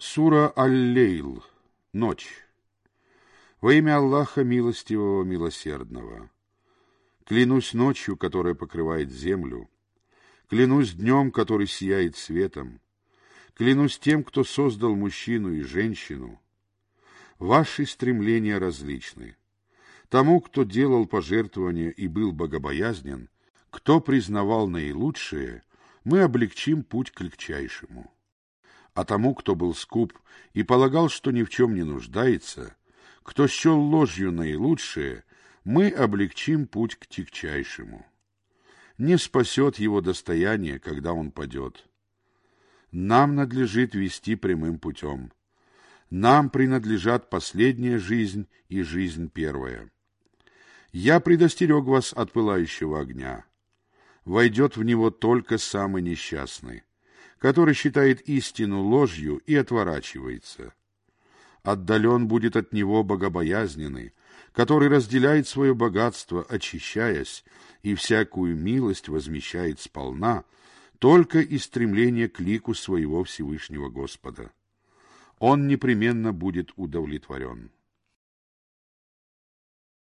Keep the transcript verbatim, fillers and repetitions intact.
Сура Аль-Лейл. Ночь. Во имя Аллаха Милостивого, Милосердного. Клянусь ночью, которая покрывает землю. Клянусь днем, который сияет светом. Клянусь тем, кто создал мужчину и женщину. Ваши стремления различны. Тому, кто делал пожертвования и был богобоязнен, кто признавал наилучшее, мы облегчим путь к легчайшему. А тому, кто был скуп и полагал, что ни в чем не нуждается, кто счел ложью наилучшее, мы облегчим путь к тягчайшему. Не спасет его достояние, когда он падет. Нам надлежит вести прямым путем. Нам принадлежат последняя жизнь и жизнь первая. Я предостерег вас от пылающего огня. Войдет в него только самый несчастный, который считает истину ложью и отворачивается. Отдален будет от него богобоязненный, который разделяет свое богатство, очищаясь, и всякую милость возмещает сполна, только из стремления к лику своего Всевышнего Господа. Он непременно будет удовлетворен.